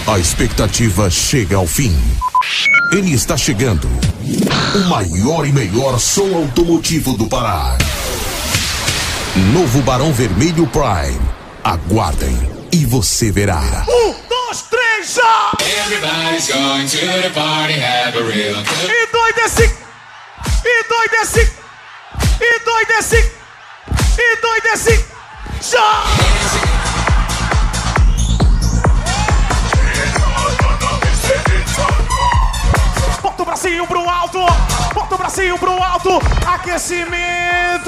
A expectativa chega ao fim. Ele está chegando. O maior e melhor som automotivo do Pará. Novo Barão Vermelho Prime. Aguardem e você verá. 1, 2, 3, já! Everybody's going to the party, have a real good. E doidece! E doidece! E doidece! E doidece! Já! Bota o bracinho pro alto! Bota o bracinho pro alto! Aquecimento!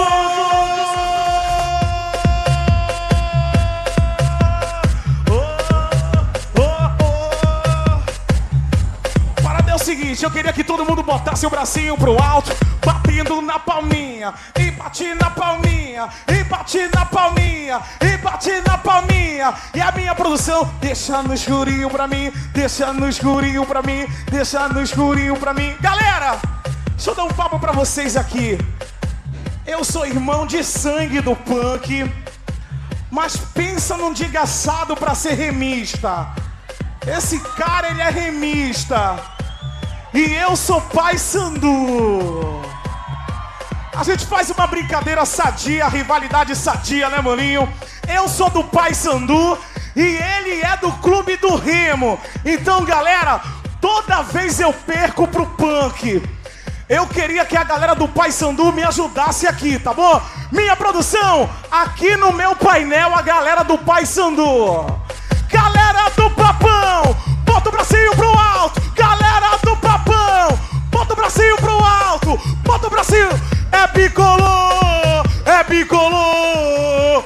Parada é o seguinte, eu queria que todo mundo botasse o bracinho pro alto, batendo na palminha, e bate na palminha, e bate na palminha, e bate na palminha. E a minha produção, deixa no escurinho pra mim, deixa no escurinho pra mim, deixa no escurinho pra mim. Galera, deixa eu dar um papo pra vocês aqui. Eu sou irmão de sangue do punk, mas pensa num desgraçado pra ser remista. Esse cara, ele é remista. E eu sou pai Sandu. A gente faz uma brincadeira sadia, rivalidade sadia, né, maninho? Eu sou do Pai Sandu e ele é do Clube do Remo. Então, galera, toda vez eu perco pro punk. Eu queria que a galera do Pai Sandu me ajudasse aqui, tá bom? Minha produção, aqui no meu painel, a galera do Pai Sandu. Galera do Papão, bota o bracinho pro alto. Galera do Papão, bota o bracinho pro alto. Bota o bracinho. É bicolor, é bicolor.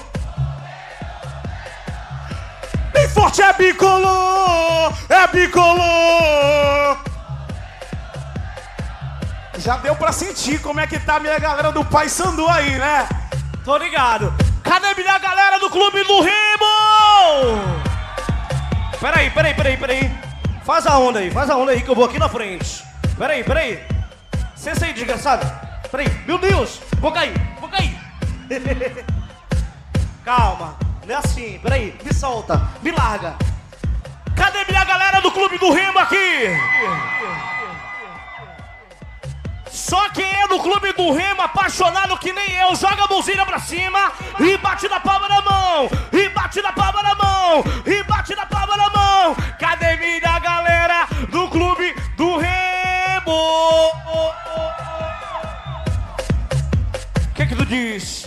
Bem forte, é bicolor, é bicolor. Já deu pra sentir como é que tá a minha galera do Pai Sandu aí, né? Tô ligado. Cadê minha galera do Clube do Remo? Peraí. Faz a onda aí que eu vou aqui na frente. Peraí. Senta aí, desgraçado. Peraí, meu Deus, vou cair. Calma, não é assim, peraí, me solta, me larga. Cadê minha galera do Clube do Remo aqui? Só quem é do Clube do Remo, apaixonado que nem eu, joga a mãozinha pra cima e bate na palma da mão, e bate na palma da mão, e bate na palma da mão. Cadê minha galera do Clube do Remo? O que tu diz?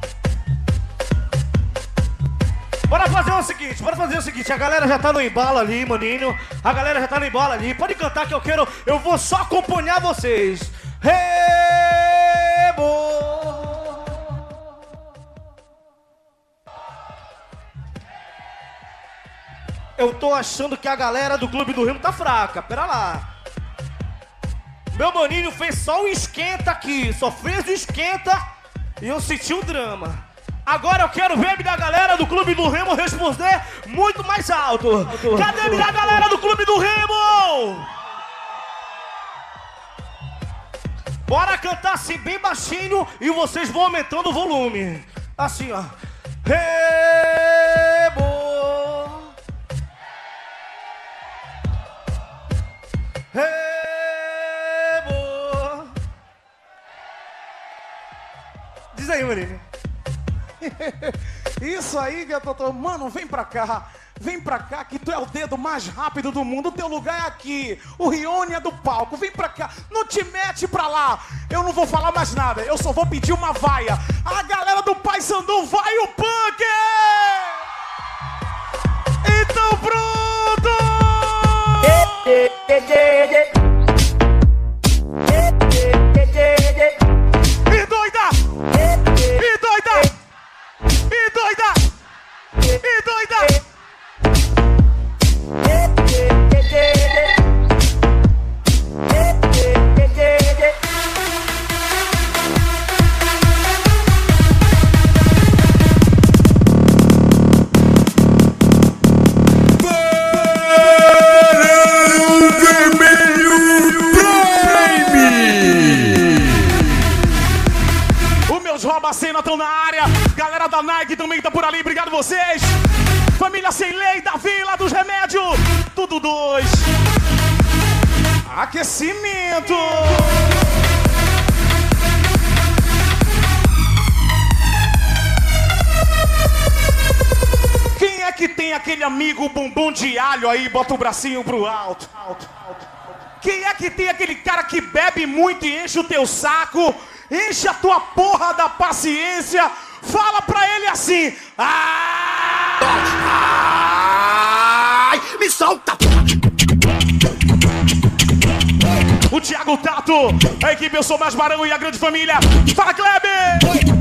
Bora fazer o seguinte, a galera já tá no embalo ali, maninho. A galera já tá no embalo ali. Pode cantar que eu vou só acompanhar vocês. Remo! Eu tô achando que a galera do Clube do Remo tá fraca, pera lá. Meu maninho fez só um esquenta aqui, só fez o esquenta e eu senti o drama. Agora eu quero ver a minha galera do Clube do Remo responder muito mais alto. Cadê a minha galera do Clube do Remo? Bora cantar assim bem baixinho e vocês vão aumentando o volume. Assim, ó. Remo! Remo! Diz aí, Marinho. Isso aí, gato. Mano, vem pra cá. Vem pra cá que tu é o dedo mais rápido do mundo. O teu lugar é aqui. O Rione é do palco. Vem pra cá. Não te mete pra lá. Eu não vou falar mais nada. Eu só vou pedir uma vaia. A galera do Pai Sandu vai o punk! Então pronto! E doida! E doida! E doida! E doida! Bacena estão na área, galera da Nike também tá por ali, obrigado vocês. Família Sem Lei da Vila dos Remédios, Aquecimento. Quem é que tem aquele amigo bumbum de alho aí? Bota o bracinho pro alto. Quem é que tem aquele cara que bebe muito e enche o teu saco? Enche a tua porra da paciência. Fala pra ele assim. Ai, me solta. O Thiago Tato, a equipe Eu Sou Mais Barão e a grande família. Fala, Kleber!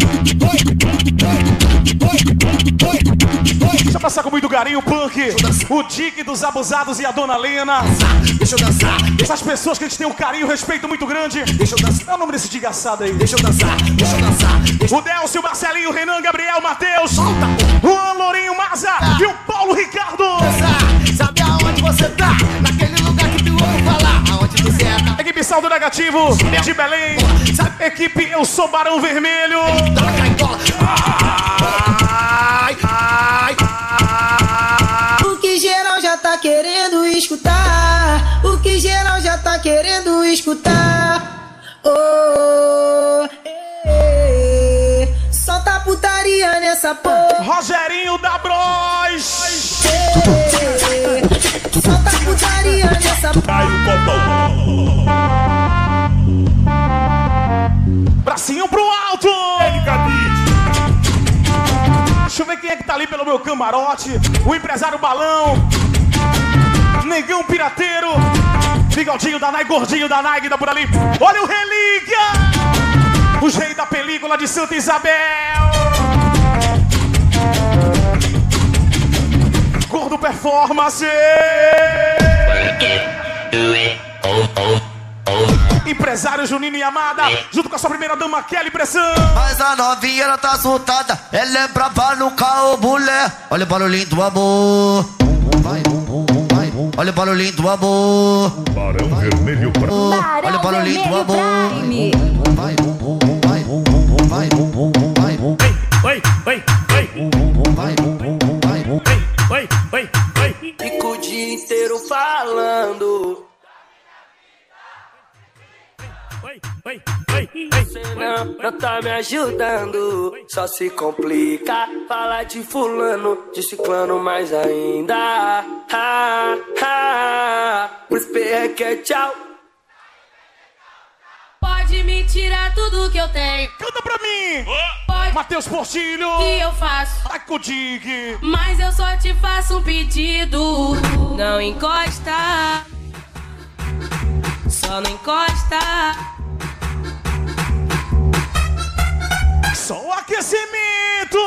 Deixa eu passar com muito carinho, Punk, o Dick dos Abusados e a Dona Lena. Deixa eu dançar. Essas pessoas que a gente tem um carinho e um respeito muito grande. Deixa eu dançar. É o nome desse desgraçado aí. Deixa eu dançar. Deixa eu dançar. O Delcio, o Marcelinho, o Renan, Gabriel, Matheus, o Juan Lourinho, Maza e o Paulo Ricardo. Sabe aonde você tá? Naquele lugar que tu ouve falar. Aonde você é? Equipe Saldo Negativo de Belém. Equipe Eu Sou Barão Vermelho. O que geral já tá querendo escutar. O que geral já tá querendo escutar. Oh, solta putaria nessa porra. Rogerinho da Bros. Solta putaria nessa porra. Bracinho pro alto. Deixa eu ver quem é que tá ali pelo meu camarote. O empresário Balão, Negão Pirateiro, Bigodinho da Nike, Gordinho da Nike, tá por ali. Olha o Relíquia, os reis da película de Santa Isabel. Gordo Performance. Empresário Juninho e Amada, junto com a sua primeira dama Kelly Pressão. Mas a novinha ela tá assustada. Ela é brava no carro, mulher. Olha o barulhinho do amor. Olha o barulhinho do amor. Barão Vermelho Prime. Olha o barulhinho do amor. Fico o dia inteiro falando. Você não tá me ajudando. Só se complica falar de fulano, de ciclano mais ainda. O espelho que é tchau. Pode me tirar tudo que eu tenho. Canta pra mim. Pode Matheus Portilho. que eu faço. Tá com o Dig. Mas eu só te faço um pedido. Não encosta. Só não encosta. Só o aquecimento.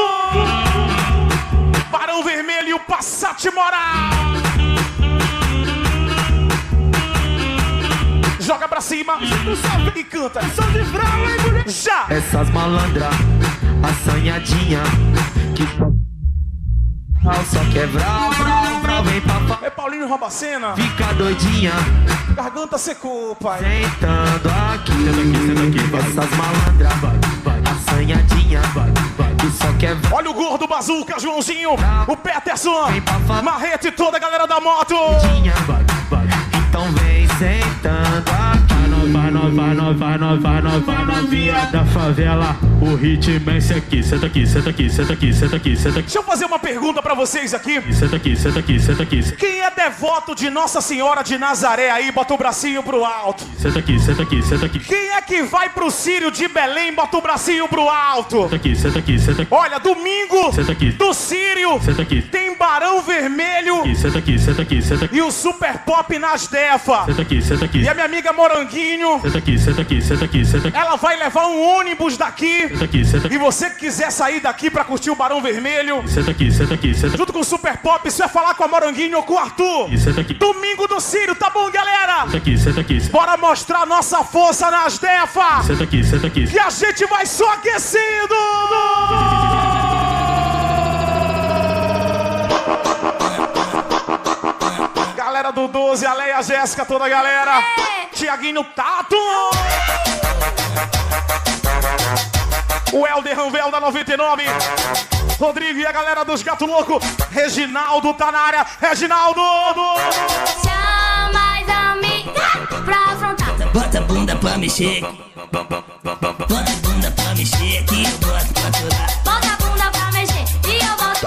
Barão Vermelho e o Passat Moral. Joga pra cima e canta. Já. Essas malandras, assanhadinha, que só quer vral, vem pra É Paulinho Robacena. fica doidinha, Garganta secou, pai. sentando aqui. Essas malandras, assanhadinha, que só quer vral, Olha o gordo Bazuca, Joãozinho, o Peterson, Marreta e toda a galera da moto. então vem sentando aqui. Vai novinha da favela, o ritmo é esse aqui. Senta aqui, senta aqui, senta aqui, senta aqui, senta aqui. Deixa eu fazer uma pergunta pra vocês aqui. Senta aqui, senta aqui, senta aqui. Quem é devoto de Nossa Senhora de Nazaré aí, bota o bracinho pro alto. Senta aqui, senta aqui, senta aqui. Quem é que vai pro Círio de Belém, bota o bracinho pro alto. Senta aqui, senta aqui, senta aqui. Olha, domingo Senta aqui. do Círio Senta aqui. tem Barão Vermelho Senta aqui, senta aqui, senta aqui. e o Super Pop nas Defa. Senta aqui, senta aqui. E a minha amiga Moranguinho, Senta aqui, senta aqui, senta aqui, senta aqui. ela vai levar um ônibus daqui. Senta aqui, senta E aqui. você que quiser sair daqui pra curtir o Barão Vermelho, Senta aqui, senta aqui, senta aqui. junto com o Super Pop, isso é falar com a Moranguinho ou com o Arthur. Senta aqui. Domingo do Círio, tá bom, galera? Senta aqui, senta aqui. Bora mostrar nossa força nas Defa. Senta aqui, senta aqui. Que a gente vai só aquecendo. Galera do 12, a Leia, a Jéssica, toda a galera. Tiaguinho Tato. O Helder Ranvel da 99. Rodrigo e a galera dos Gato Louco. Reginaldo tá na área. Reginaldo. Chama mais amiga pra afrontar. Bota a bunda pra mexer. Bota a bunda pra mexer que eu boto pra aturar. Bota a bunda pra mexer e eu boto.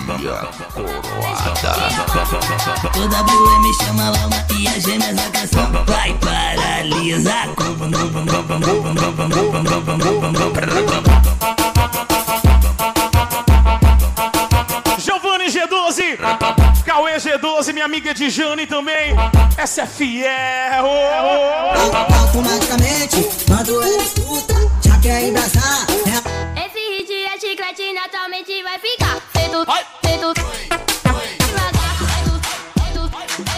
Toda WM chama a alma e as gêmeas da canção. Vai paralisar com Giovanni G12, Cauê G12, minha amiga Dijane também. Essa é fiel. Automaticamente, quando ele escuta, já quer embrasar. Esse hit é chiclete, naturalmente vai ficar. Feito, feito, devagar. Feito,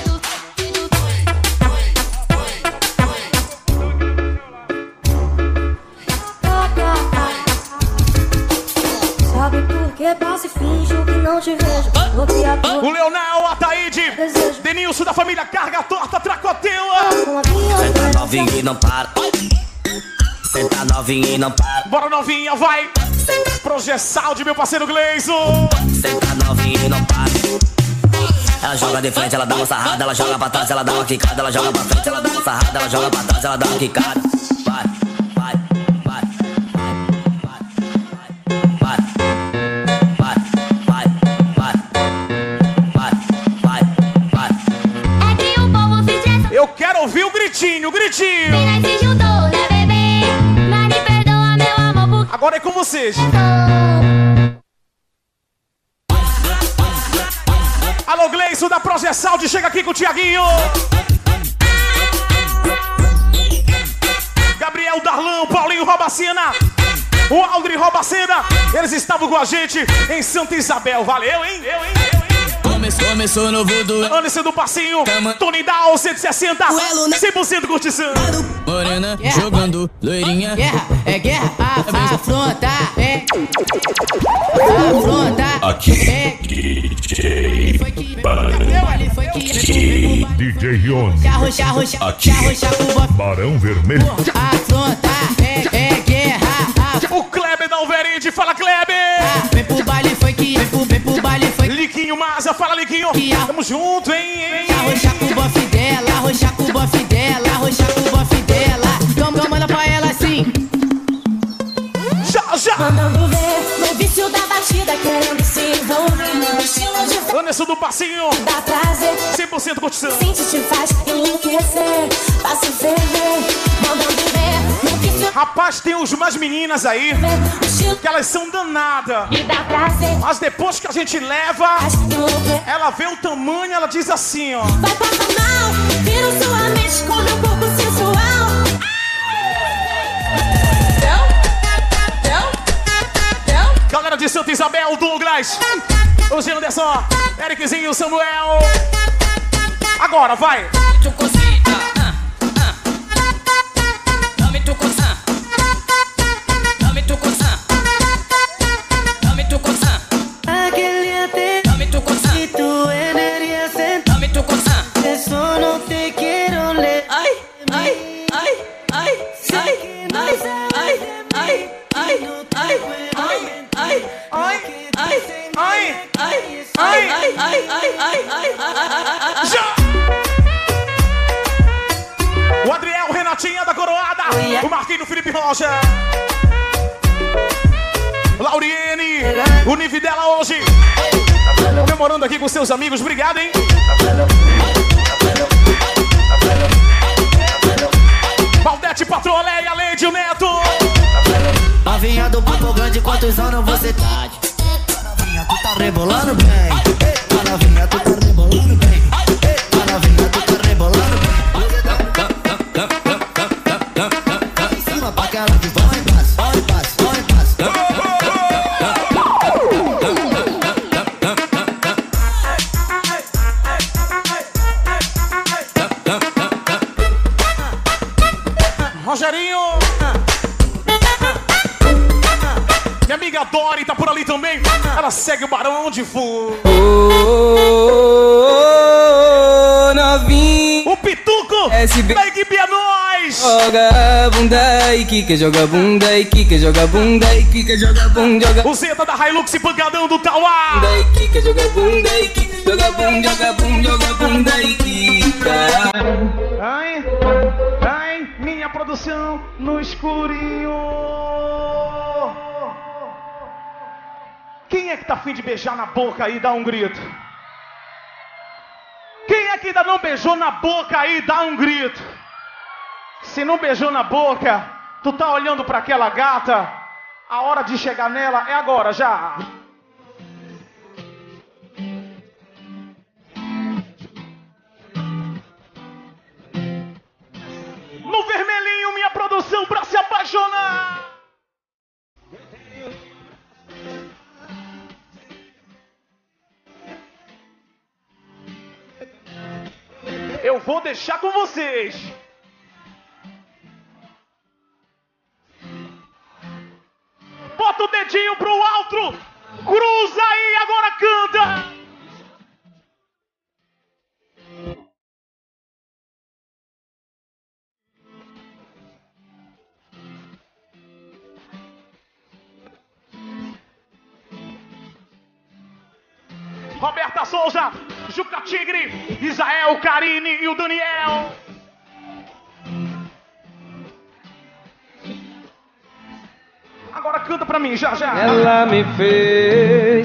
sabe por que passo e finjo que não te vejo? O Leonel, Ataíde, Denilson da família Carga Torta Tracotela. Senta novinha e não para. Senta novinha e não para. Bora novinha, vai. Projeção de meu parceiro Gleison. Senta novinha e não para. Ela joga de frente, ela dá uma sarrada. Ela joga pra trás, ela dá uma quicada. Ela joga pra frente, ela dá uma sarrada. Ela joga pra trás, ela dá uma quicada. Vai, vai, vai, vai, vai, vai, vai, vai, vai, vai. É que o povo se estressa. Eu quero ouvir o gritinho, o gritinho. Pena se juntou, né, bebê? Mas me perdoa, meu amor, porque Agora é com vocês. Alô, Gleison da Projeção, chega aqui com o Tiaguinho. Gabriel Darlão, Paulinho Robacena, o Aldri Robacena, eles estavam com a gente em Santa Isabel. Valeu, hein? Começou no voodoo. Anderson do Passinho, Tony Down, 160, 100% curtição. Morena, jogando, loirinha. Guerra, é guerra, afronta, é. Afronta. Aqui, é. DJ DJ Ione. Aqui, Barão Vermelho. Afronta, é guerra. O Kleber da Alveride, fala Kleber. Vem pro baile funk, vem pro baile funk. Liquinho Maza, fala Liquinho. Tamo junto, hein? Arrochar com o bofe dela, arrochar com o bofe dela, arrochar com o bofe dela. Então manda pra ela assim. Já. mandando ver no vício da batida, querendo se envolver no estilo de Anderson do Passinho, dá prazer, 100% curtição. sente te faz enlouquecer, faça ferver, mandando ver no vício. Rapaz, tem umas meninas aí que elas são danadas, Me dá prazer, mas depois que a gente leva, faz enlouquecer. ela vê o tamanho, ela diz assim, ó. Vai passar mal, vira sua mente com meu corpo sensual. Galera de Santa Isabel, Douglas, o Anderson, Ericzinho, Samuel. Agora, vai. Tu cosita, dame tu coçã, dame tu coçã, dame tu coçã, dame tu coçã, dame tu coçã. Eso no te quiero leer. Ai, ai, ai, ai, ai, ai, ai, ai, ai, ai, ai, ai, ai, ai, ai, ai, ai. Já! O Adriel, o Renatinha da Coroada, o Marquinhos, Felipe Rocha, Lauriene, o nível dela hoje, comemorando aqui com seus amigos, obrigado, hein? Valdete, Patroleia, Leide, o Neto. Novinha do Papo Grande, quantos anos você tá? Novinha, tu tá rebolando bem. Novinha, tu tá rebolando bem. Novinha, tu tá rebolando bem. Em cima pra aquela que vai em paz, vai em paz, vai em paz. Rogerinho. Minha amiga Dori tá por ali também. Ela segue o Barão de Fogo. Novinho, O Pituco SB. da equipe é nós. joga bunda e quica, joga bunda e quica, joga bunda e quica, joga bunda, joga O Zeta da Hilux e Pancadão do Tauá. bunda e quica, joga bunda e quica, joga bunda e quica. paixão no escurinho. Quem é que tá afim de beijar na boca aí? Dá um grito. Quem é que ainda não beijou na boca aí? Dá um grito. Se não beijou na boca, tu tá olhando pra aquela gata, a hora de chegar nela é agora, já. No vermelhinho, minha produção pra se apaixonar. Eu vou deixar com vocês. Bota o dedinho pro alto. Cruza aí, agora canta. Roberta Souza, Juca Tigre, Isael, Karine e o Daniel. Agora canta pra mim, já, já. Ela me fez,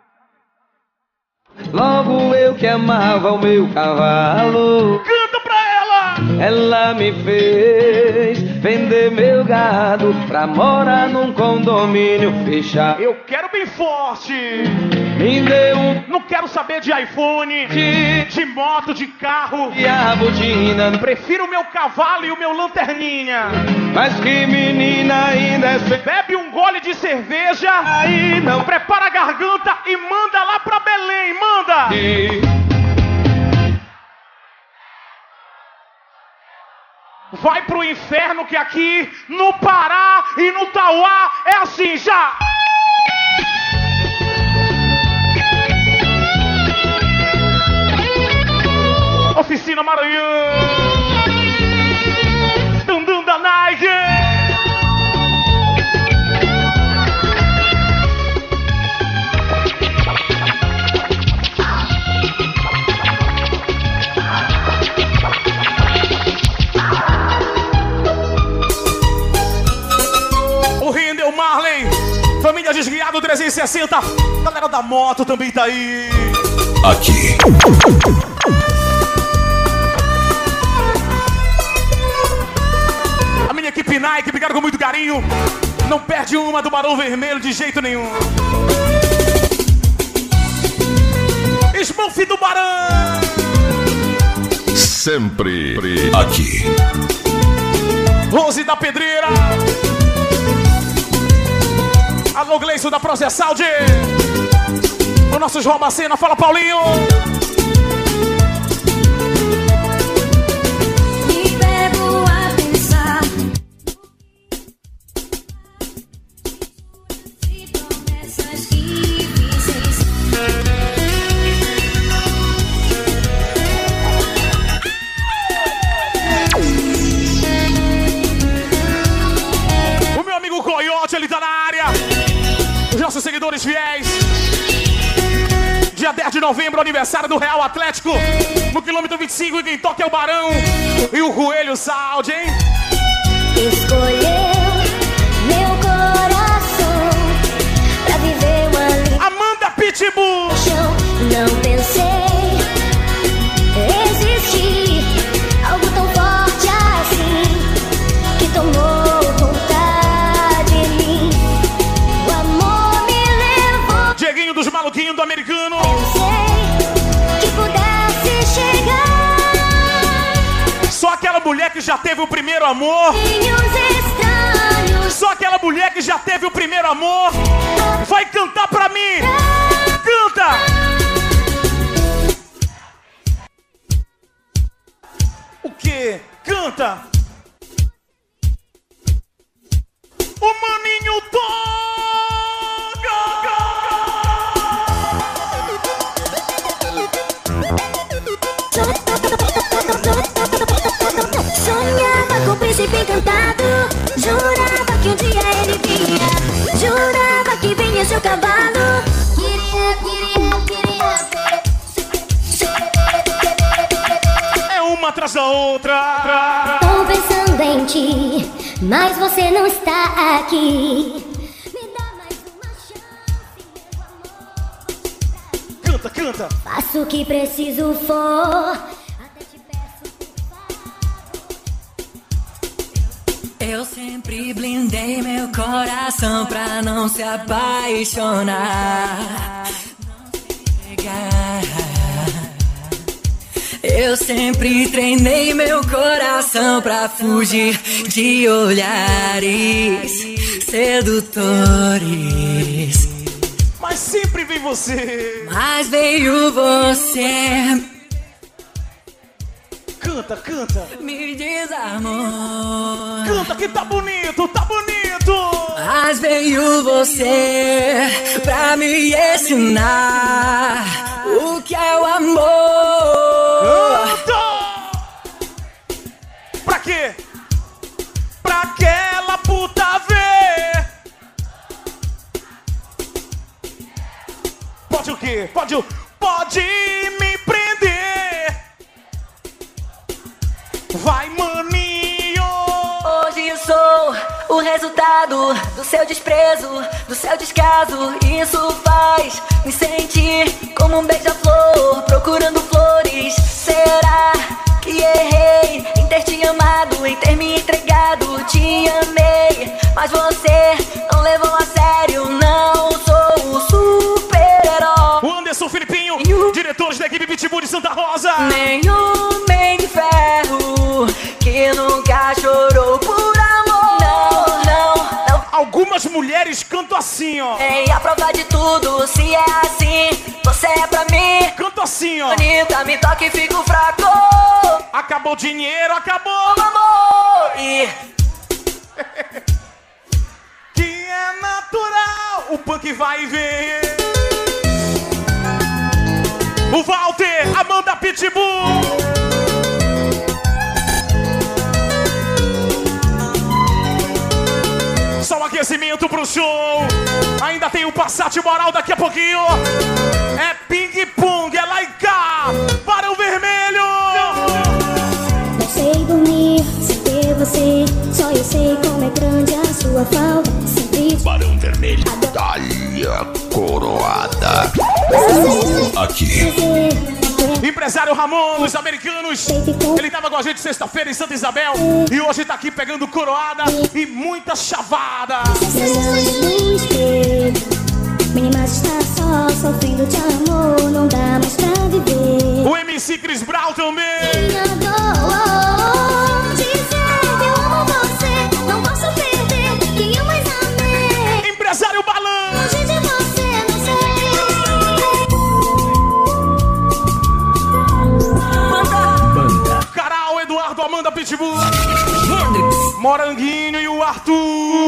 logo eu que amava o meu cavalo. Canta pra ela. Ela me fez vender meu gado pra morar num condomínio fechado. Eu quero bem forte. Me deu Não quero saber de iPhone, de moto, de carro. e a botina. Prefiro o meu cavalo e o meu lanterninha. Mas que menina ainda é sem... Bebe um gole de cerveja. Aí não Prepara a garganta e manda lá pra Belém. Manda. Vai pro inferno que aqui no Pará e no Tauá é assim já. Oficina Maranhão. Dundum da Nike. O Rindel Marley. Família Desguiado 360. Galera da moto também tá aí. Aqui. A minha equipe Nike, obrigado com muito carinho. Não perde uma do Barão Vermelho de jeito nenhum. Smurf do Barão. Sempre aqui. Rose da Pedreira. Alô, Gleison da Processalde. O nosso João Bacena, fala Paulinho. Me pego a pensar e promessas difíceis. O meu amigo Coyote, ele tá na área. Os nossos seguidores fiéis. Dia 10 de novembro, aniversário do Real Atlético. No quilômetro 25, e quem toca é o Barão. E o Coelho Saúde, hein? Escolheu meu coração pra viver uma linda Amanda Pitbull. paixão. Não pensei existir algo tão forte assim que tomou conta de mim. O amor me levou. Dieguinho dos Maluquinhos do Americano. Pensei que pudesse chegar. Só aquela mulher que já teve o primeiro amor. Estranhos. Só aquela mulher que já teve o primeiro amor. Vai cantar pra mim. Canta. O quê? Canta. O maninho Sonhava com o príncipe encantado. Jurava que um dia ele vinha. Jurava que vinha seu cavalo. Queria ver. é uma atrás da outra. Tô pensando doente, mas você não está aqui. Me dá mais uma chance, meu amor. Canta, canta. Faço o que preciso for. Eu sempre blindei meu coração pra não se apaixonar, não se entregar. Eu sempre treinei meu coração pra fugir de olhares sedutores. Mas sempre vem você. Mas veio você. Canta, canta. Me desarmou. Canta que tá bonito, tá bonito. Mas veio você pra me ensinar o que é o amor. Canta! Pra quê? Pra aquela puta ver. Pode o quê? Pode me prender. Vai, maninho! Hoje eu sou o resultado do seu desprezo, do seu descaso. Isso faz me sentir como um beija-flor procurando flores. Será que errei em ter te amado, em ter me entregado? Te amei, mas você não levou a sério. Não sou o super-herói. O Anderson Filipinho, diretores da equipe Pitbull de Santa Rosa. Nenhum homem de ferro que nunca chorou por amor. Não, não, não. Algumas mulheres cantam assim, ó. Ei, a prova de tudo, se é assim, você é pra mim. Canto assim, ó. Bonita, me toca e fico fraco. Acabou o dinheiro, acabou o amor. E... que é natural, o punk vai e vem. O Walter, Amanda Pitbull. Só um aquecimento pro show. Ainda tem o Passat Moral daqui a pouquinho. É ping-pong, é lá e cá. Barão Vermelho. Não sei dormir sem ter você. Só eu sei como é grande a sua falta. Sempre Barão Vermelho, talha coroada. Aqui. Empresário Ramon, dos americanos. Ele tava com a gente sexta-feira em Santa Isabel. E hoje tá aqui pegando coroada e muita chavada. Mas está só sofrendo de amor. Não dá mais pra viver. O MC Chris Brown também. Dizer que eu amo você. Não posso perder quem eu mais amei. Empresário Balan. Longe de você, não sei. Caral, Eduardo, Amanda Pitbull, Moranguinho e o Arthur.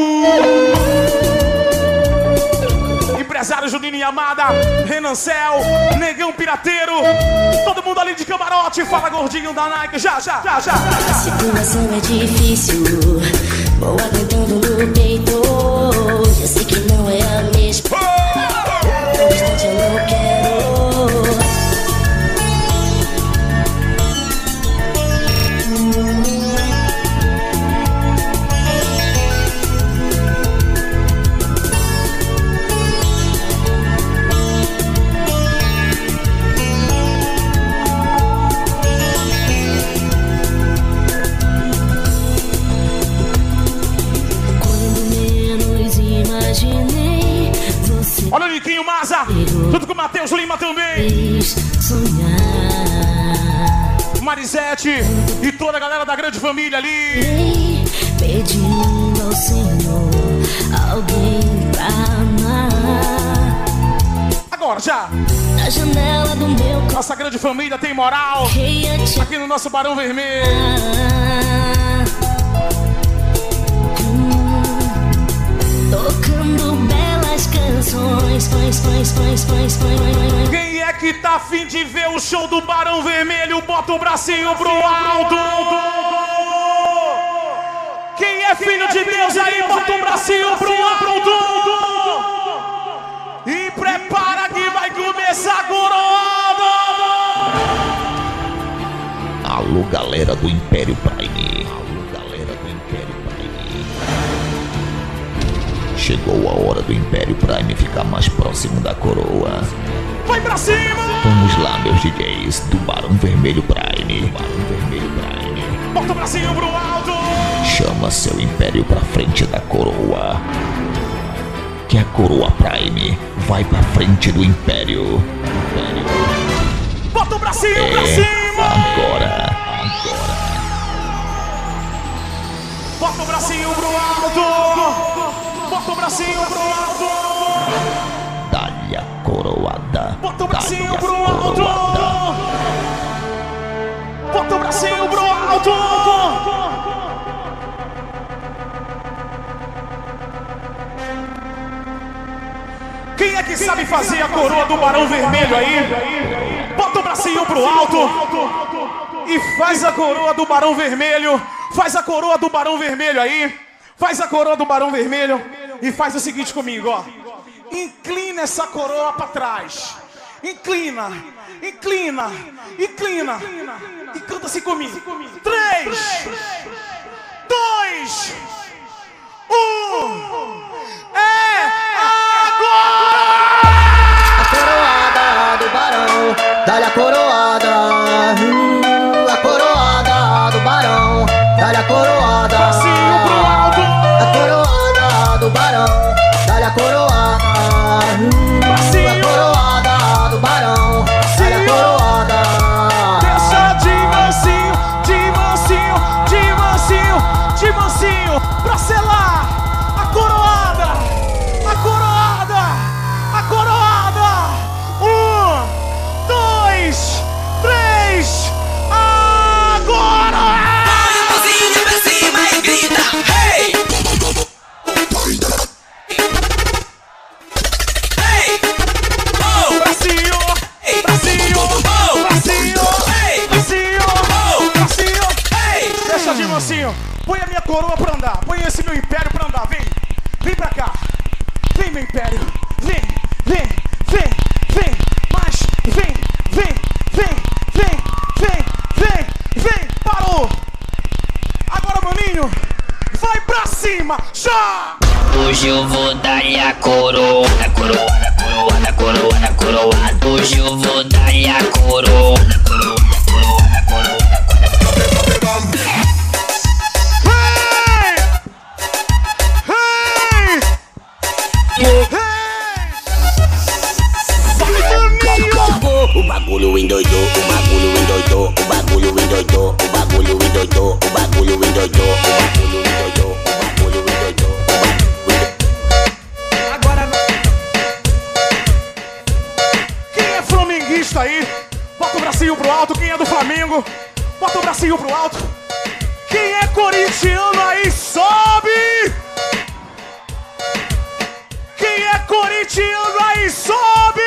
Empresário Juninho e Amada, Renan Cel, Negão Pirateiro. Todo mundo ali de camarote. Fala, gordinho da Nike. Já. A situação é difícil, vou aguentando no peito. Eu sei que não é a mesma. No instante eu não quero. Olha o Niquinho Maza, junto com o Matheus Lima também. Marisete e toda a galera da grande família ali. Pedindo ao Senhor alguém pra amar. Agora já. Na janela do meu corpo. Nossa grande família tem moral aqui no nosso Barão Vermelho. Tocando belas canções. Quem é que tá afim de ver o show do Barão Vermelho? Bota o bracinho pro alto. Quem é filho de Deus aí? Bota o bracinho pro alto. E prepara que vai começar a coroada. Alô, galera do Império Prime. Alô, galera do Chegou a hora do Império Prime ficar mais próximo da coroa. Vai pra cima! Vamos lá, meus DJs do Barão Vermelho Prime. Barão Vermelho Prime. Bota o bracinho pro alto! Chama seu Império pra frente da coroa. Que a coroa Prime vai pra frente do Império. Bota o bracinho pra cima! Agora. Bota o bracinho pro alto! Bota o bracinho pro alto! Dá-lhe a coroada. Bota o bracinho pro alto! Bota o bracinho pro alto! Quem é que sabe fazer a coroa do Barão Vermelho aí? Bota o bracinho pro alto e faz a coroa do Barão Vermelho. Faz a coroa do Barão Vermelho aí. Faz a coroa do Barão Vermelho e faz o seguinte comigo, ó. Inclina essa coroa pra trás. Inclina, inclina, inclina. E canta assim comigo. 3, 2, 1. É agora! A coroada do Barão, dá-lhe a coroada. A coroada do Barão, dá-lhe a coroada. Bracinho pro alto. A coroada do Barão, dá-lhe a coroada. Bracinho. A coroada do Barão, dá-lhe a coroada. Deixa de mansinho, de mansinho, de mansinho, de mansinho, pra selar a coroada, a coroada, a coroada. 1, 2, 3, agora! Deixa de mansinho, põe a minha coroa pra andar, põe esse meu império pra andar, vem, vem pra cá, vem meu império, vem, vem, vem, vem, mais, vem, vem, vem, vem, vem, vem, vem, parou, agora maninho, vai pra cima, já! Hoje eu vou dar-lhe a coroa, a coroa, a coroa, a coroa, a coroa. Hoje eu vou dar-lhe a coroa, a coroa, a coroa, a coroa. O bagulho endoidou, o bagulho endoidou, o bagulho endoidou, o bagulho endoidou, o bagulho endoidou, o bagulho endoidou, o bagulho endoidou. Agora quem é flamenguista aí? Bota o bracinho pro alto. Quem é do Flamengo? Bota o bracinho pro alto. Quem é corintiano aí? Sobe! Quem é corintiano aí? Sobe!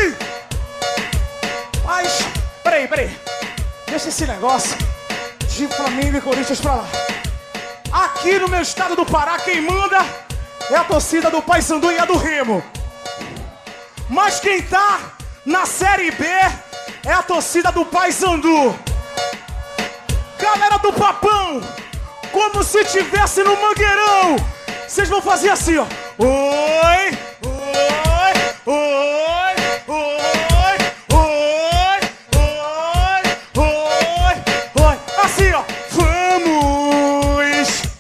Mas, peraí. Deixa esse negócio de Flamengo e Corinthians pra lá. Aqui no meu estado do Pará, quem manda é a torcida do Paysandu e a do Remo. Mas quem tá na Série B é a torcida do Paysandu. Galera do Papão, como se tivesse no Mangueirão. Vocês vão fazer assim, ó. Oi, oi, oi, oi, oi, oi, oi, oi. Assim, ó. Vamos.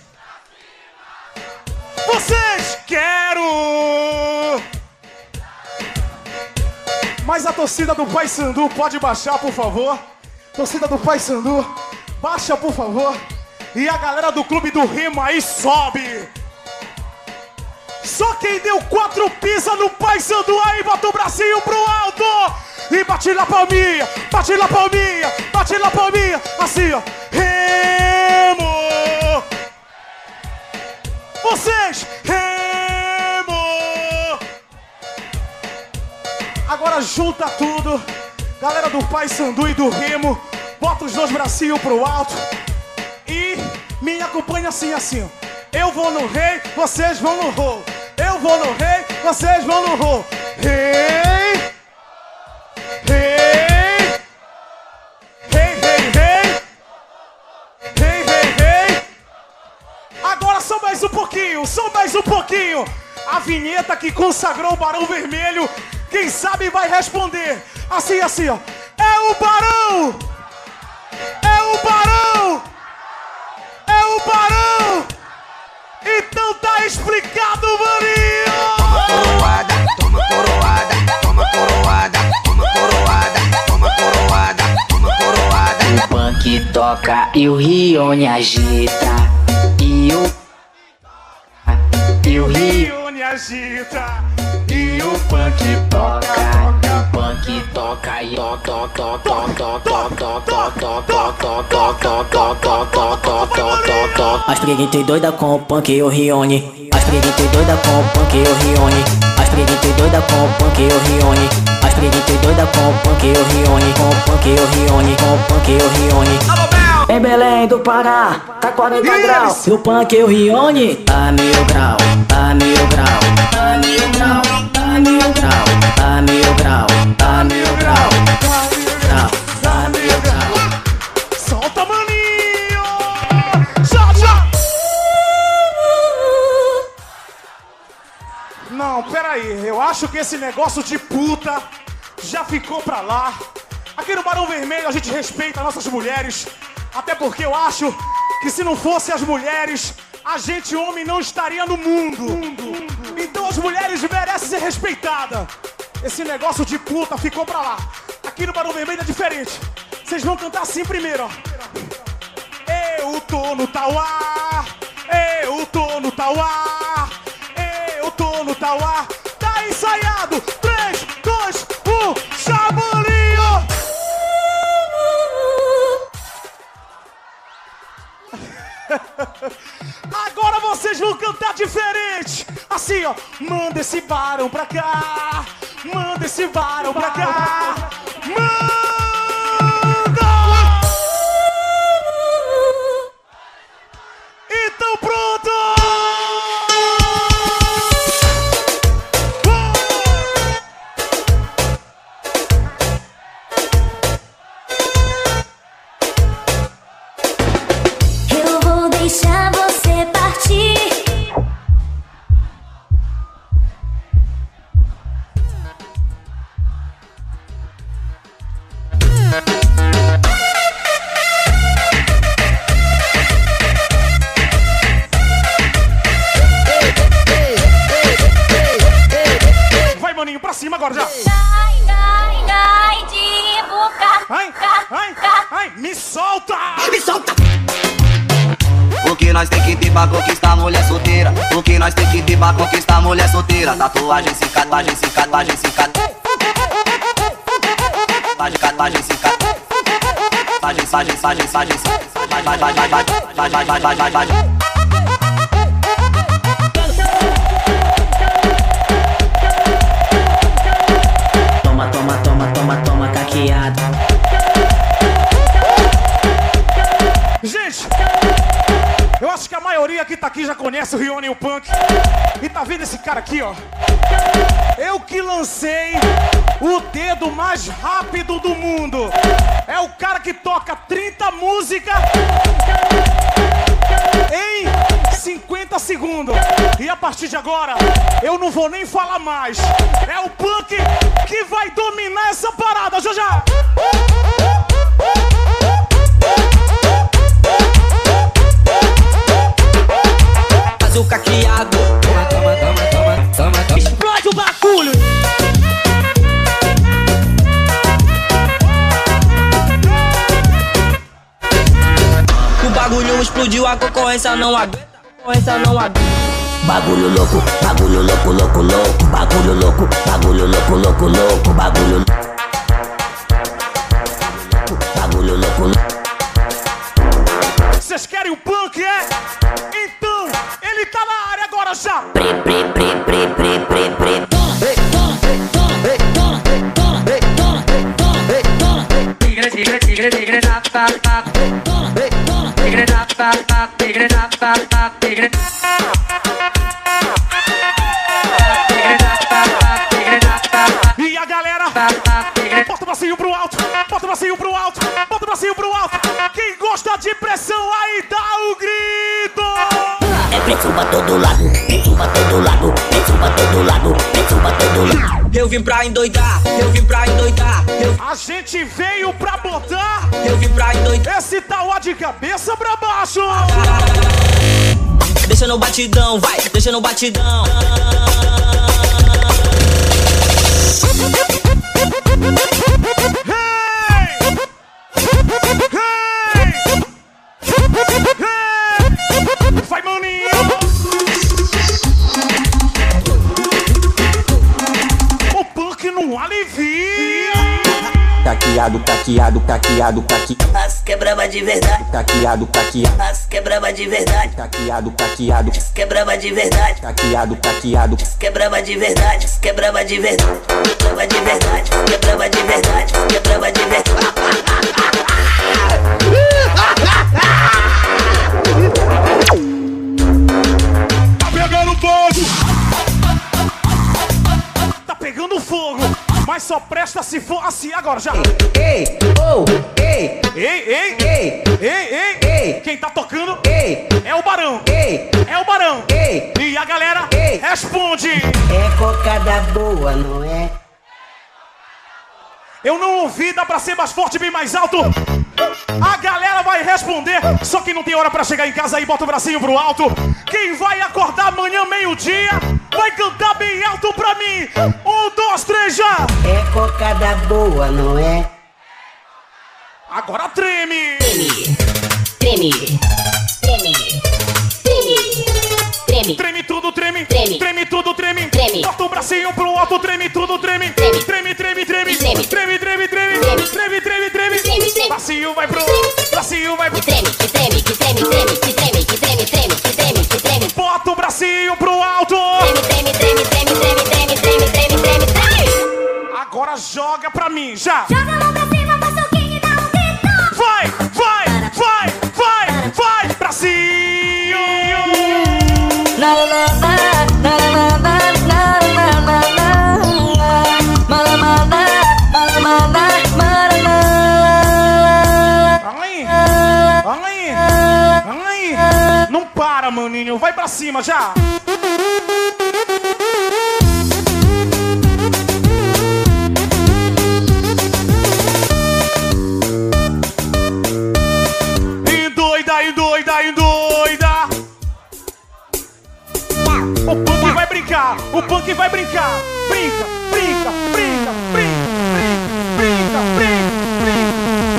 Vocês quero. Mas a torcida do Paysandu pode baixar, por favor. Torcida do Paysandu, baixa, por favor. E a galera do Clube do Remo aí sobe. Só quem deu 4 pisas no Paysandu aí, bota o bracinho pro alto. E bate na palminha, bate na palminha, bate na palminha. Assim, ó. Remo. Vocês, Remo. Agora junta tudo. Galera do Paysandu e do Remo, bota os 2 bracinhos pro alto. E me acompanha assim, assim, ó. Eu vou no rei, vocês vão no roll. Eu vou no rei, vocês vão no roll. Rei, rei, rei, rei, rei, rei, rei, rei. Agora só mais um pouquinho, só mais um pouquinho. A vinheta que consagrou o Barão Vermelho, quem sabe vai responder. Assim, assim, ó. É o Barão! É o Barão! É o Barão! Então tá explicado, maninho! Toma coroada, toma coroada, toma coroada, toma coroada, toma coroada, toma coroada. O punk toca e o Rione agita. E o Rione agita. E o punk toca. O punk toca e As preguitas doida com o punk e o Rione. As preguitas doida com o punk e o Rione. As preguitas doida com o punk e o Rione. As preguitas doida com o punk e o Rione. Com o punk e o Rione. Com o punk e o Rione. Em Belém do Pará, tá 40 graus. E o punk e o Rione tá 1000 grau. Tá 1000 grau. Tá 1000 grau. Tá 1000 grau. Tá 1000 grau. Tá 1000 grau. Tá 1000 grau. Solta, maninho! Já, já! Não, peraí. Eu acho que esse negócio de puta já ficou pra lá. Aqui no Barão Vermelho a gente respeita nossas mulheres. Até porque eu acho que se não fossem as mulheres, a gente, homem, não estaria no mundo. Então as mulheres merecem ser respeitadas. Esse negócio de puta ficou pra lá. Aqui no Barão Vermelho é diferente. Vocês vão cantar assim primeiro, ó. Eu tô no Tauá, eu tô no Tauá, eu tô no Tauá. Tá ensaiado. 3, 2, 1, chabulinho! Agora vocês vão cantar diferente. Assim, ó. Manda esse barão pra cá. Manda esse barão pra cá. Manda! Então pronto! Eu vou deixar você partir. Vai, maninho, pra cima agora já! Ai, de boca. Ai, ai, ai, me solta! Me solta! O que nós tem que ter pra conquistar mulher solteira? O que nós tem que ter pra conquistar mulher solteira? Tatuagem, tatuagem, tatuagem, tatuagem, Toma, toma, toma, toma, toma, caqueado. Gente, eu acho que a maioria que tá aqui já conhece o Rione e o Punk. E tá vendo esse cara aqui, ó? Eu que lancei o dedo mais rápido do mundo. É o cara que toca 30 músicas em 50 segundos. E a partir de agora, eu não vou nem falar mais. É o Punk que vai dominar essa parada. Já já! Faz o caqueado. Toma, toma, toma, toma, toma, toma. Explode o bagulho! O bagulho explodiu, a concorrência não aguenta. Concorrência não aguenta. Bagulho louco, bagulho louco, louco, louco. Bagulho louco, bagulho louco, louco, louco. Bagulho louco. Vocês querem o Punk, é? Então, ele tá na área agora já! E a galera, bota o bracinho pro alto, bota o bracinho pro alto, bota o bracinho pro alto. Quem gosta de pressão aí dá o grito. É pressão pra todo lado, pressão pra todo lado, desço pra todo lado, desço pra todo lado. Eu vim pra endoidar, eu vim pra endoidar. A gente veio pra botar. Eu vim pra endoidar. Esse tauá de cabeça pra baixo. Deixa no batidão, vai, deixa no batidão. Vai, maninho! O punk não alivia! Caqueado, caqueado, caqueado, caqueado. As que é braba de verdade. Caqueado, caqueado. As que é braba de verdade. Caqueado, caqueado. As que é braba de verdade. Caqueado, caqueado. As que é braba de verdade. As que é braba de verdade. Braba de verdade. As que é braba de verdade. As que é braba de verdade. Tá pegando fogo! Tá pegando fogo! Mas só presta se for assim agora já! Ei, oh, ei, ei, ei, ei, ei, ei. Quem tá tocando Ei, é o Barão! ei, É o Barão! ei. E a galera Ei. responde! É cocada boa, não é? Eu não ouvi, dá pra ser mais forte, bem mais alto. A galera vai responder. Só que não tem hora pra chegar em casa aí, bota o bracinho pro alto. Quem vai acordar amanhã, meio-dia, vai cantar bem alto pra mim. 1, 2, 3, já. É cocada boa, não é? Agora treme. Treme, treme, treme, treme. Treme tudo, treme. Treme. Treme tudo, treme. Treme. Bota o bracinho pro alto, treme tudo, treme. Treme. Treme, treme, treme. Treme. Treme, treme, treme. Treme. Treme, treme, treme. Treme, treme. Bracinho vai pro. Bracinho vai pro. Que treme, que treme, que treme, treme, que treme, que treme, treme, que treme, que treme. Bota o bracinho pro alto. Treme, treme, treme, treme, treme, treme, treme, treme, treme. Agora joga pra mim, já. Joga a mão pra cima, faz soquinho e dá um grito. Vai, vai, vai, vai, vai, bracinho. Na na na na na na na na na na. Malamana, malamana, malamana. Ai, ai, ai. Não para, maninho. Vai pra cima, já. Endoida, endoida, endoida. O punk vai brincar. O punk vai brincar. Brinca, brinca, brinca, brinca, brinca, brinca, brinca.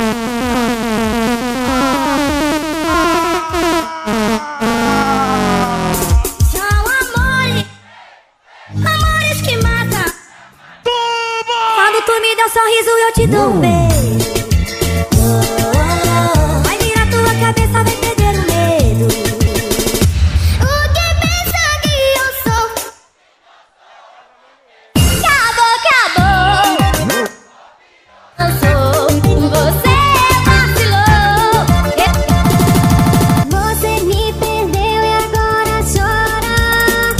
São amores, amores que matam. Quando tu me dá um sorriso, eu te dou um beijo. Vai virar tua cabeça, vai perder o medo. O que pensa que eu sou? Acabou, acabou. Eu sou, você vacilou. Você me perdeu e agora chora.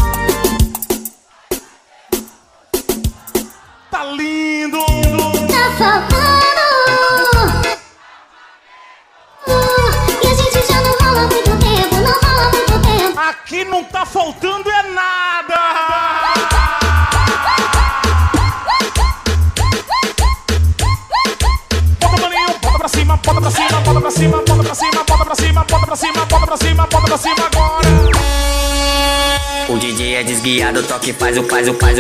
Tá lindo. Tá faltando. E a gente já não rola muito tempo, não rola muito tempo. Aqui não tá faltando é nada. Bota, maninho, bota pra cima, bota pra cima, bota pra cima, bota pra cima, bota pra cima, bota pra cima, bota pra cima, bota pra cima agora. O DJ é desguiado, toque faz o faz, vai.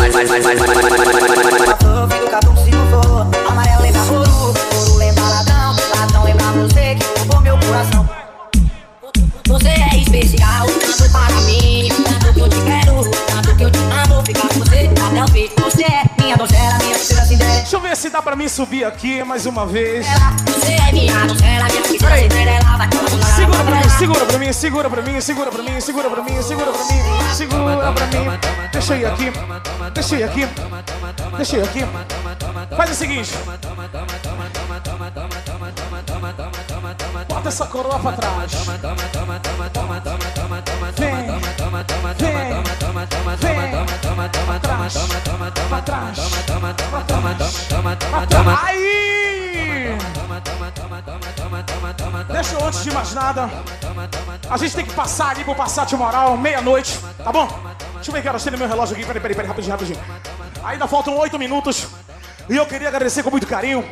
Ouvindo catum se não for. Amarelo lembra ouro, ouro lembra ladrão. Ladrão lembra você que roubou meu coração. Você é especial, tanto para mim, tanto que eu te quero, tanto que eu te amo. Ficar com você até o fim. Você é minha donzela, minha princesa Cinderela. Deixa eu ver se dá pra mim subir aqui mais uma vez. Você é minha donzela, minha princesa Cinderela. Vai colar. Segura pra mim, segura pra mim, segura pra mim, segura pra mim, segura pra mim, segura pra mim, segura pra mim. Deixa eu ir aqui, deixa eu ir aqui, deixa eu ir aqui. Faz o seguinte. Bota essa coroa pra trás. Vem, vem, vem. Pra trás, pra trás, pra trás, pra trás. Aí! Deixa eu, antes de mais nada, a gente tem que passar ali pro Passat Moral, meia-noite, tá bom? Deixa eu ver que horas tem no meu relógio aqui, peraí, rapidinho. Ainda faltam 8 minutos e eu queria agradecer com muito carinho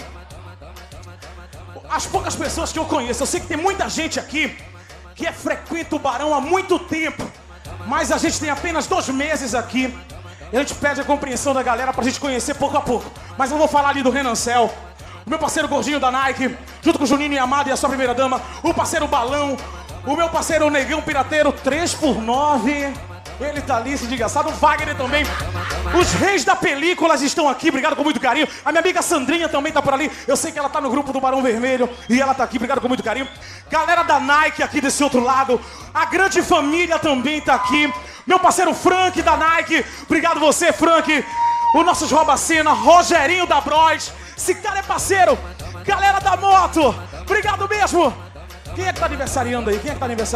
as poucas pessoas que eu conheço. Eu sei que tem muita gente aqui que frequenta o Barão há muito tempo, mas a gente tem apenas 2 meses aqui. E a gente pede a compreensão da galera pra gente conhecer pouco a pouco. Mas eu vou falar ali do Renancel, o meu parceiro gordinho da Nike, junto com o Juninho e Amado e a sua primeira dama, o parceiro Balão, o meu parceiro Negão Pirateiro 3x9, ele tá ali, se desgraçado, o Wagner também. Os reis da película estão aqui, obrigado com muito carinho. A minha amiga Sandrinha também tá por ali, eu sei que ela tá no grupo do Barão Vermelho e ela tá aqui, obrigado com muito carinho. Galera da Nike aqui desse outro lado, a grande família também tá aqui. Meu parceiro Frank da Nike, obrigado você, Frank. O nosso Robacena, Rogerinho da Bros. Esse cara é parceiro. Galera da moto, obrigado mesmo. Quem é que tá aniversariando aí?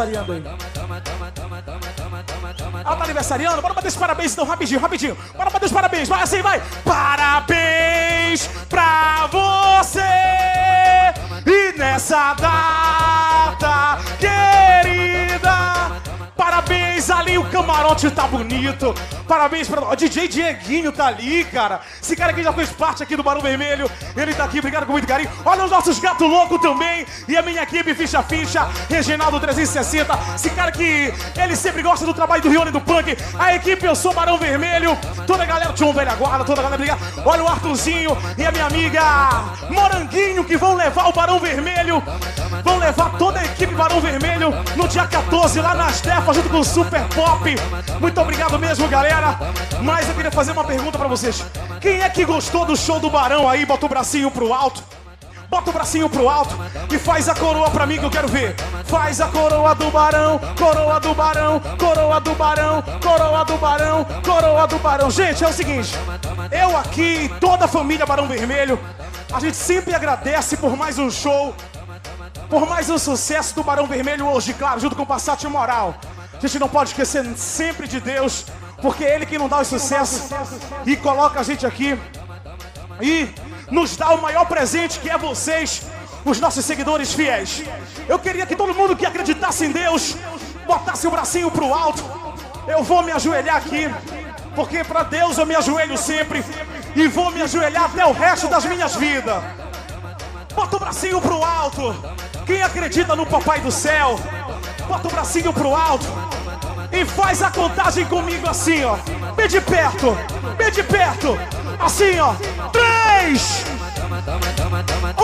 Ela tá aniversariando? Bora bater os parabéns então, rapidinho. Bora bater os parabéns, vai assim, vai. Parabéns pra você e nessa data querida. Parabéns ali, o camarote tá bonito. Parabéns pra... O DJ Dieguinho tá ali, cara. Esse cara aqui já fez parte aqui do Barão Vermelho. Ele tá aqui, obrigado com muito carinho. Olha os nossos gato louco também. E a minha equipe, Ficha, Reginaldo 360. Esse cara que ele sempre gosta do trabalho do Rione do Punk. A equipe Eu Sou Barão Vermelho. Toda a galera, tinha um velho guarda, toda a galera, obrigado. Olha o Arthurzinho e a minha amiga Moranguinho, que vão levar o Barão Vermelho. Vão levar toda a equipe Barão Vermelho no dia 14 lá nas Tefa, junto com o Super Pop. Muito obrigado mesmo, galera. Mas eu queria fazer uma pergunta pra vocês. Quem é que gostou do show do Barão aí? Bota o bracinho pro alto. Bota o bracinho pro alto e faz a coroa pra mim que eu quero ver. Faz a coroa do Barão, coroa do Barão, coroa do Barão, coroa do Barão, coroa do Barão. Gente, é o seguinte, eu aqui, toda a família Barão Vermelho, a gente sempre agradece por mais um show, por mais um sucesso do Barão Vermelho hoje, claro, junto com o Passat Moral. A gente não pode esquecer sempre de Deus, porque é Ele que não dá o sucesso e coloca a gente aqui e nos dá o maior presente, que é vocês, os nossos seguidores fiéis. Eu queria que todo mundo que acreditasse em Deus botasse o bracinho pro alto. Eu vou me ajoelhar aqui, porque para Deus eu me ajoelho sempre e vou me ajoelhar até o resto das minhas vidas. Bota o bracinho pro alto. Quem acredita no Papai do Céu, bota o bracinho pro alto e faz a contagem comigo assim, ó. Bem de perto, assim, ó. 3, 1.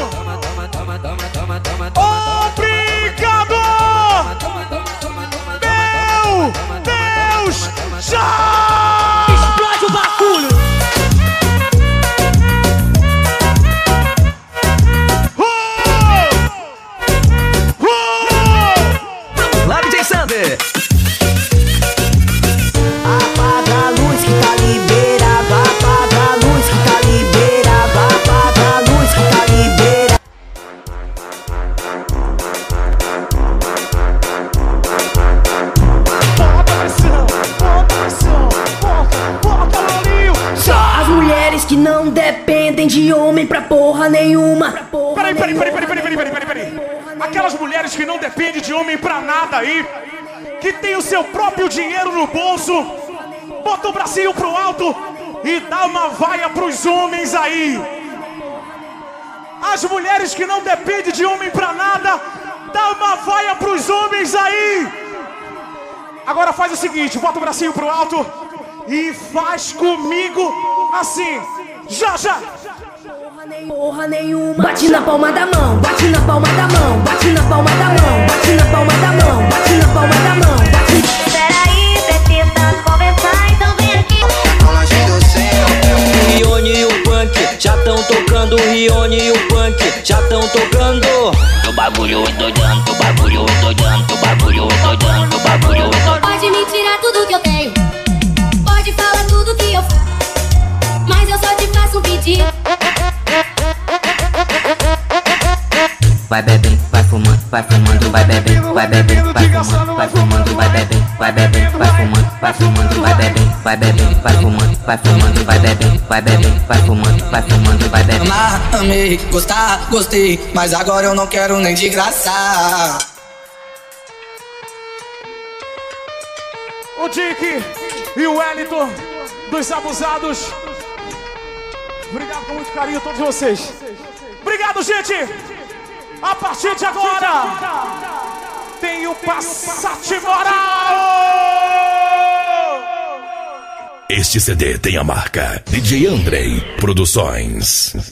Obrigado! Meu Deus! Já! Explode o bagulho! Lá, DJ Sander! Apaga a luz que tá liberado, apaga a luz que tá liberado, apaga a luz que tá liberado. Bota barulho! As mulheres que não dependem de homem pra porra nenhuma. Peraí. Aquelas mulheres que não dependem de homem pra nada aí, que tem o seu próprio dinheiro no bolso, bota o bracinho pro alto e dá uma vaia pros homens aí. As mulheres que não dependem de homem pra nada, dá uma vaia pros homens aí. Agora faz o seguinte, bota o bracinho pro alto e faz comigo assim. Já. Porra nenhuma. Bate na palma da mão, bate na palma da mão, bate na palma da mão, bate na palma da mão, bate na palma da mão. Peraí, precisando conversar, então vem aqui. Rione e o Punk já tão tocando, Rione e o Punk já tão tocando. O bagulho endoidando, o bagulho endoidando, o bagulho endoidando, o bagulho endoidando. Pode me tirar tudo que eu tenho, pode falar tudo que eu faço, mas eu só te faço um pedido. Vai vai bebendo, vai fumando, vai fumando, vai bebendo, vai bebendo, vai fumando, vai fumando, vai bebendo, vai bebendo, vai fumando, vai fumando, vai bebendo, vai bebendo, vai fumando, vai fumando, vai bebendo, vai bebendo, vai fumando, vai fumando, vai bebendo. Amar, amei, gostar, gostei, mas agora eu não quero nem de graça. O Dick e o Wellington dos Abusados. Obrigado com muito carinho a todos vocês. Obrigado, gente. A partir de agora tem o Passat Moral. Este CD tem a marca DJ Andrei Produções.